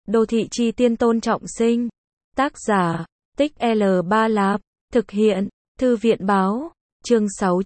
Đô thị chi tiên Tôn Trọng Sinh. Tác giả, Tích L3 Lạp. Thực hiện, Thư viện báo. Chương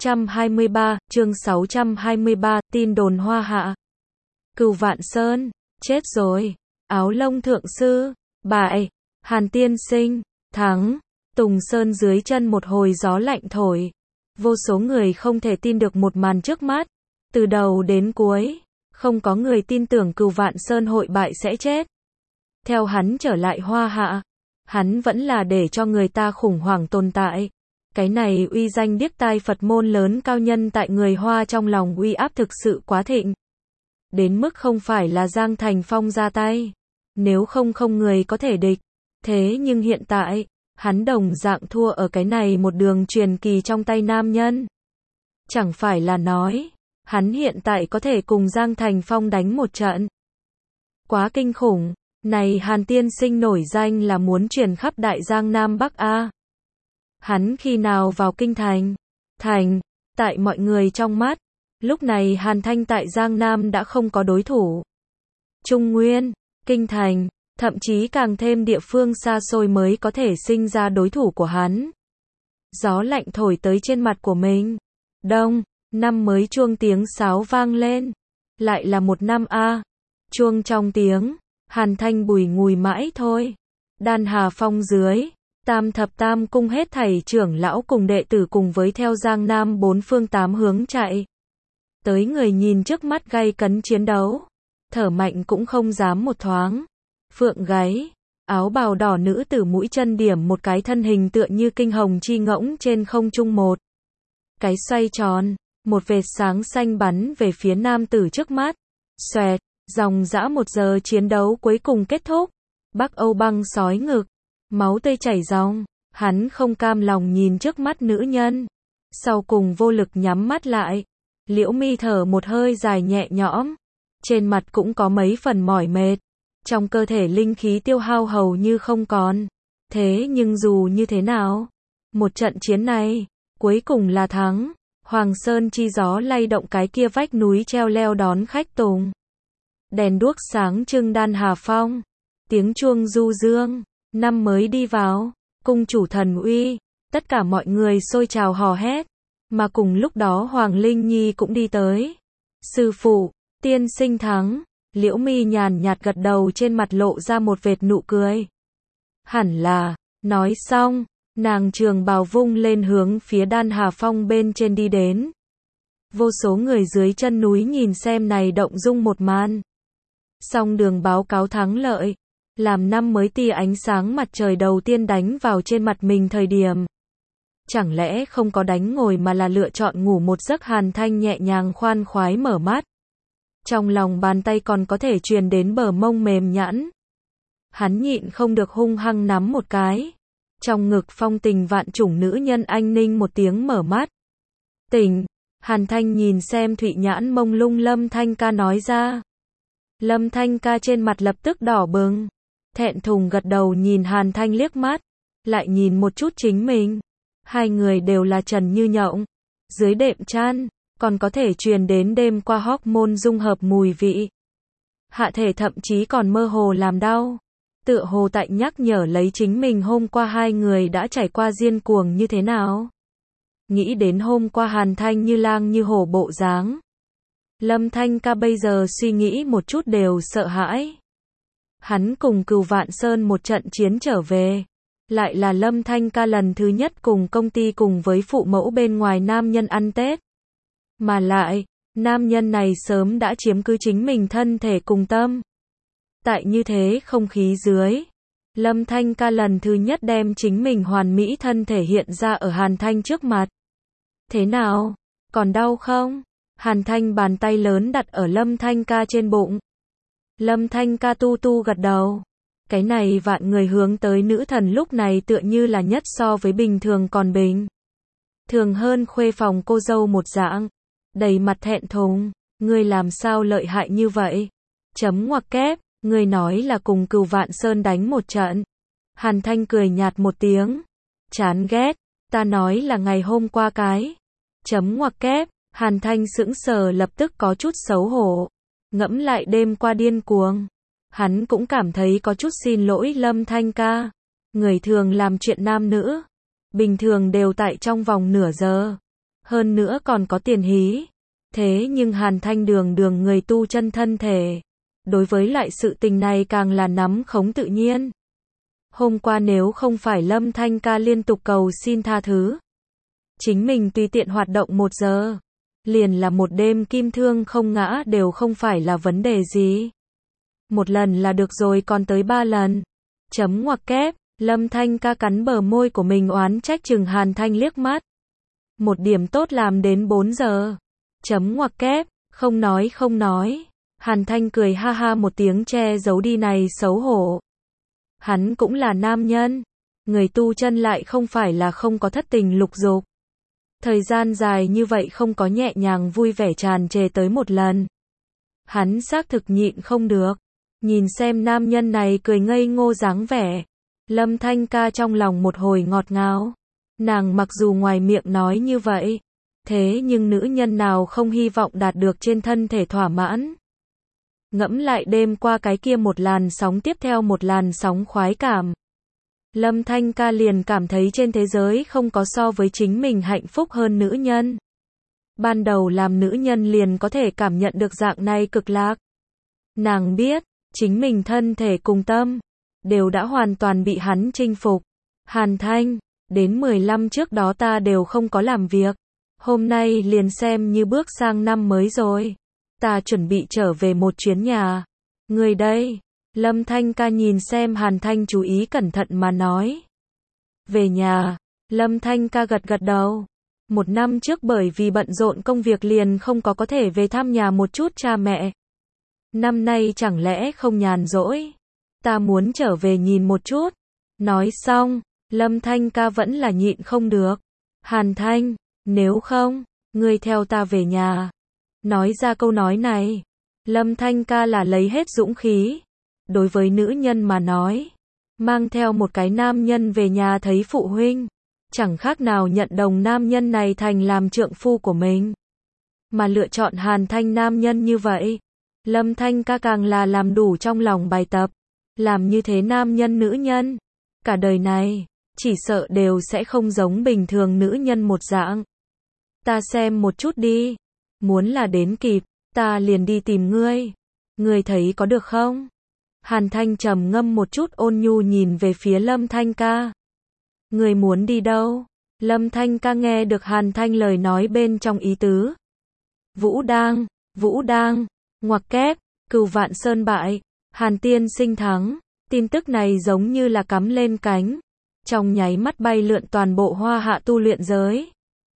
623, tin đồn Hoa Hạ. Cửu Vạn Sơn, chết rồi. Áo lông thượng sư, bại. Hàn Tiên Sinh, thắng. Tùng Sơn dưới chân một hồi gió lạnh thổi. Vô số người không thể tin được một màn trước mắt. Từ đầu đến cuối, không có người tin tưởng Cửu Vạn Sơn hội bại sẽ chết. Theo hắn trở lại Hoa Hạ, hắn vẫn là để cho người ta khủng hoảng tồn tại. Cái này uy danh điếc tai Phật môn lớn cao nhân tại người Hoa trong lòng uy áp thực sự quá thịnh. Đến mức không phải là Giang Thành Phong ra tay. Nếu không người có thể địch. Thế nhưng hiện tại, hắn đồng dạng thua ở cái này một đường truyền kỳ trong tay nam nhân. Chẳng phải là nói, hắn hiện tại có thể cùng Giang Thành Phong đánh một trận. Quá kinh khủng, này Hàn Tiên Sinh nổi danh là muốn truyền khắp Đại Giang Nam Bắc A. Hắn khi nào vào kinh thành? Tại mọi người trong mắt, lúc này Hàn Thanh tại Giang Nam đã không có đối thủ. Trung Nguyên, kinh thành, thậm chí càng thêm địa phương xa xôi mới có thể sinh ra đối thủ của hắn. Gió lạnh thổi tới trên mặt của mình. Đông, năm mới chuông tiếng sáo vang lên. Lại là một năm A. Chuông trong tiếng, Hàn Thanh bùi ngùi mãi thôi. Đan Hà Phong dưới, Tam Thập Tam Cung hết thảy trưởng lão cùng đệ tử cùng với theo Giang Nam bốn phương tám hướng chạy. Tới người nhìn trước mắt gay cấn chiến đấu. Thở mạnh cũng không dám một thoáng. Phượng gáy, áo bào đỏ nữ tử mũi chân điểm một cái thân hình tựa như kinh hồng chi ngỗng trên không trung một. Cái xoay tròn, một vệt sáng xanh bắn về phía nam tử trước mắt. Xoẹt, dòng dã 1 giờ chiến đấu cuối cùng kết thúc. Bắc Âu băng sói ngực, máu tươi chảy ròng, hắn không cam lòng nhìn trước mắt nữ nhân. Sau cùng vô lực nhắm mắt lại. Liễu Mi thở một hơi dài nhẹ nhõm. Trên mặt cũng có mấy phần mỏi mệt. Trong cơ thể linh khí tiêu hao hầu như không còn. Thế nhưng dù như thế nào, một trận chiến này, cuối cùng là thắng. Hoàng Sơn chi gió lay động cái kia vách núi treo leo đón khách tùng. Đèn đuốc sáng trưng Đan Hà Phong. Tiếng chuông du dương, năm mới đi vào, cung chủ thần uy, tất cả mọi người xôi trào hò hét. Mà cùng lúc đó Hoàng Linh Nhi cũng đi tới. Sư phụ, tiên sinh thắng. Liễu Mi nhàn nhạt gật đầu, trên mặt lộ ra một vệt nụ cười. Hẳn là, nói xong, nàng trường bào vung lên hướng phía Đan Hà Phong bên trên đi đến. Vô số người dưới chân núi nhìn xem này động dung một màn. Song đường báo cáo thắng lợi, làm năm mới tia ánh sáng mặt trời đầu tiên đánh vào trên mặt mình thời điểm. Chẳng lẽ không có đánh ngồi mà là lựa chọn ngủ một giấc? Hàn Thanh nhẹ nhàng khoan khoái mở mắt. Trong lòng bàn tay còn có thể truyền đến bờ mông mềm nhẵn. Hắn nhịn không được hung hăng nắm một cái. Trong ngực phong tình vạn chủng nữ nhân anh ninh một tiếng mở mắt. Tỉnh. Hàn Thanh nhìn xem thụy nhãn mông lung Lâm Thanh Ca nói ra. Lâm Thanh Ca trên mặt lập tức đỏ bừng. Thẹn thùng gật đầu nhìn Hàn Thanh liếc mắt. Lại nhìn một chút chính mình. Hai người đều là trần như nhộng. Dưới đệm chăn, còn có thể truyền đến đêm qua hormone dung hợp mùi vị. Hạ thể thậm chí còn mơ hồ làm đau. Tựa hồ tại nhắc nhở lấy chính mình hôm qua hai người đã trải qua điên cuồng như thế nào. Nghĩ đến hôm qua Hàn Thanh như lang như hổ bộ dáng. Lâm Thanh Ca bây giờ suy nghĩ một chút đều sợ hãi. Hắn cùng Cửu Vạn Sơn một trận chiến trở về. Lại là Lâm Thanh Ca lần thứ nhất cùng công ty cùng với phụ mẫu bên ngoài nam nhân ăn Tết. Mà lại, nam nhân này sớm đã chiếm cứ chính mình thân thể cùng tâm. Tại như thế không khí dưới, Lâm Thanh Ca lần thứ nhất đem chính mình hoàn mỹ thân thể hiện ra ở Hàn Thanh trước mặt. Thế nào? Còn đau không? Hàn Thanh bàn tay lớn đặt ở Lâm Thanh Ca trên bụng. Lâm Thanh Ca tu tu gật đầu. Cái này vạn người hướng tới nữ thần lúc này tựa như là nhất so với bình thường còn bình thường hơn khuê phòng cô dâu một dạng. Đầy mặt thẹn thùng. Ngươi làm sao lợi hại như vậy? Chấm ngoặc kép. Ngươi nói là cùng Cửu Vạn Sơn đánh một trận. Hàn Thanh cười nhạt một tiếng. Chán ghét. Ta nói là ngày hôm qua cái. Chấm ngoặc kép. Hàn Thanh sững sờ lập tức có chút xấu hổ. Ngẫm lại đêm qua điên cuồng. Hắn cũng cảm thấy có chút xin lỗi Lâm Thanh ca. Người thường làm chuyện nam nữ, bình thường đều tại trong vòng nửa giờ. Hơn nữa còn có tiền hí. Thế nhưng Hàn Thanh đường đường người tu chân thân thể. Đối với loại sự tình này càng là nắm khống tự nhiên. Hôm qua nếu không phải Lâm Thanh ca liên tục cầu xin tha thứ. Chính mình tùy tiện hoạt động 1 giờ. Liền là một đêm kim thương không ngã đều không phải là vấn đề gì. 1 lần là được rồi còn tới 3 lần. Chấm ngoặc kép, Lâm Thanh ca cắn bờ môi của mình oán trách chừng Hàn Thanh liếc mắt. Một điểm tốt làm đến 4 giờ. Chấm ngoặc kép, không nói. Hàn Thanh cười ha ha một tiếng che giấu đi này xấu hổ. Hắn cũng là nam nhân. Người tu chân lại không phải là không có thất tình lục dục. Thời gian dài như vậy không có nhẹ nhàng vui vẻ tràn trề tới 1 lần. Hắn xác thực nhịn không được. Nhìn xem nam nhân này cười ngây ngô dáng vẻ. Lâm Thanh ca trong lòng một hồi ngọt ngào. Nàng mặc dù ngoài miệng nói như vậy. Thế nhưng nữ nhân nào không hy vọng đạt được trên thân thể thỏa mãn. Ngẫm lại đêm qua cái kia một làn sóng tiếp theo một làn sóng khoái cảm. Lâm Thanh ca liền cảm thấy trên thế giới không có so với chính mình hạnh phúc hơn nữ nhân. Ban đầu làm nữ nhân liền có thể cảm nhận được dạng này cực lạc. Nàng biết, chính mình thân thể cùng tâm, đều đã hoàn toàn bị hắn chinh phục. Hàn Thanh, đến 15 trước đó ta đều không có làm việc. Hôm nay liền xem như bước sang năm mới rồi. Ta chuẩn bị trở về một chuyến nhà. Người đây. Lâm Thanh ca nhìn xem Hàn Thanh chú ý cẩn thận mà nói. Về nhà. Lâm Thanh ca gật gật đầu. 1 năm trước bởi vì bận rộn công việc liền không có thể về thăm nhà một chút cha mẹ. Năm nay chẳng lẽ không nhàn rỗi. Ta muốn trở về nhìn một chút. Nói xong, Lâm Thanh ca vẫn là nhịn không được. Hàn Thanh, nếu không, ngươi theo ta về nhà. Nói ra câu nói này, Lâm Thanh ca là lấy hết dũng khí. Đối với nữ nhân mà nói, mang theo một cái nam nhân về nhà thấy phụ huynh, chẳng khác nào nhận đồng nam nhân này thành làm trượng phu của mình. Mà lựa chọn Hàn Thanh nam nhân như vậy, Lâm Thanh ca càng là làm đủ trong lòng bài tập. Làm như thế nam nhân nữ nhân, cả đời này, chỉ sợ đều sẽ không giống bình thường nữ nhân một dạng. Ta xem một chút đi. Muốn là đến kịp, ta liền đi tìm ngươi. Ngươi thấy có được không? Hàn Thanh trầm ngâm một chút ôn nhu nhìn về phía Lâm Thanh ca. Ngươi muốn đi đâu? Lâm Thanh ca nghe được Hàn Thanh lời nói bên trong ý tứ. Vũ đang, ngoặc kép, Cửu Vạn Sơn bại, Hàn tiên sinh thắng. Tin tức này giống như là cắm lên cánh. Trong nháy mắt bay lượn toàn bộ Hoa Hạ tu luyện giới.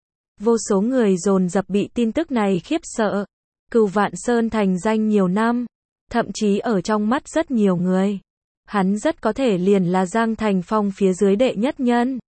Vô số người dồn dập bị tin tức này khiếp sợ. Cửu Vạn Sơn thành danh nhiều năm, thậm chí ở trong mắt rất nhiều người, hắn rất có thể liền là Giang Thành Phong phía dưới đệ nhất nhân.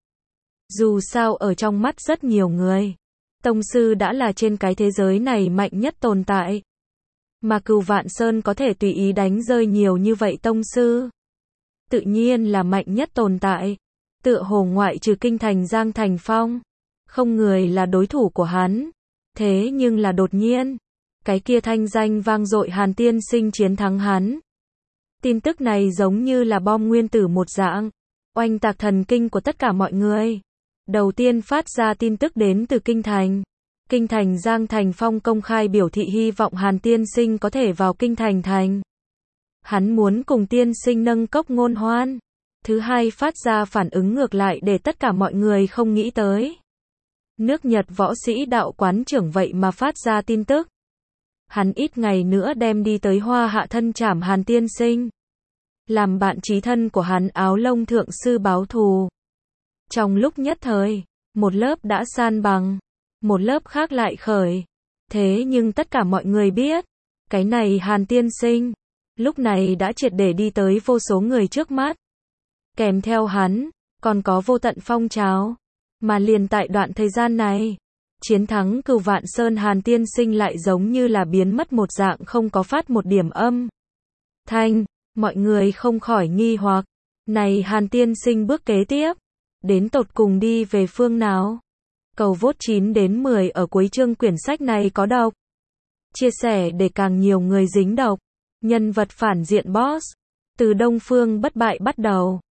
Dù sao ở trong mắt rất nhiều người, tông sư đã là trên cái thế giới này mạnh nhất tồn tại. Mà Cửu Vạn Sơn có thể tùy ý đánh rơi nhiều như vậy tông sư, tự nhiên là mạnh nhất tồn tại. Tựa hồ ngoại trừ kinh thành Giang Thành Phong, không người là đối thủ của hắn. Thế nhưng là đột nhiên, cái kia thanh danh vang dội Hàn tiên sinh chiến thắng hắn. Tin tức này giống như là bom nguyên tử một dạng, oanh tạc thần kinh của tất cả mọi người. Đầu tiên phát ra tin tức đến từ kinh thành. Kinh thành Giang Thành Phong công khai biểu thị hy vọng Hàn tiên sinh có thể vào kinh thành thành. Hắn muốn cùng tiên sinh nâng cốc ngôn hoan. Thứ hai phát ra phản ứng ngược lại để tất cả mọi người không nghĩ tới. Nước Nhật võ sĩ đạo quán trưởng vậy mà phát ra tin tức. Hắn ít ngày nữa đem đi tới Hoa Hạ thân trảm Hàn tiên sinh. Làm bạn chí thân của hắn Áo Lông thượng sư báo thù. Trong lúc nhất thời, một lớp đã san bằng, một lớp khác lại khởi. Thế nhưng tất cả mọi người biết, cái này Hàn tiên sinh, lúc này đã triệt để đi tới vô số người trước mắt. Kèm theo hắn, còn có vô tận phong trào. Mà liền tại đoạn thời gian này, chiến thắng Cửu Vạn Sơn Hàn tiên sinh lại giống như là biến mất một dạng không có phát một điểm âm thanh. Mọi người không khỏi nghi hoặc, này Hàn tiên sinh bước kế tiếp, đến tột cùng đi về phương nào? Cầu vote 9 đến 10 ở cuối chương quyển sách này có đọc. Chia sẻ để càng nhiều người dính đọc. Nhân vật phản diện boss. Từ Đông Phương bất bại bắt đầu.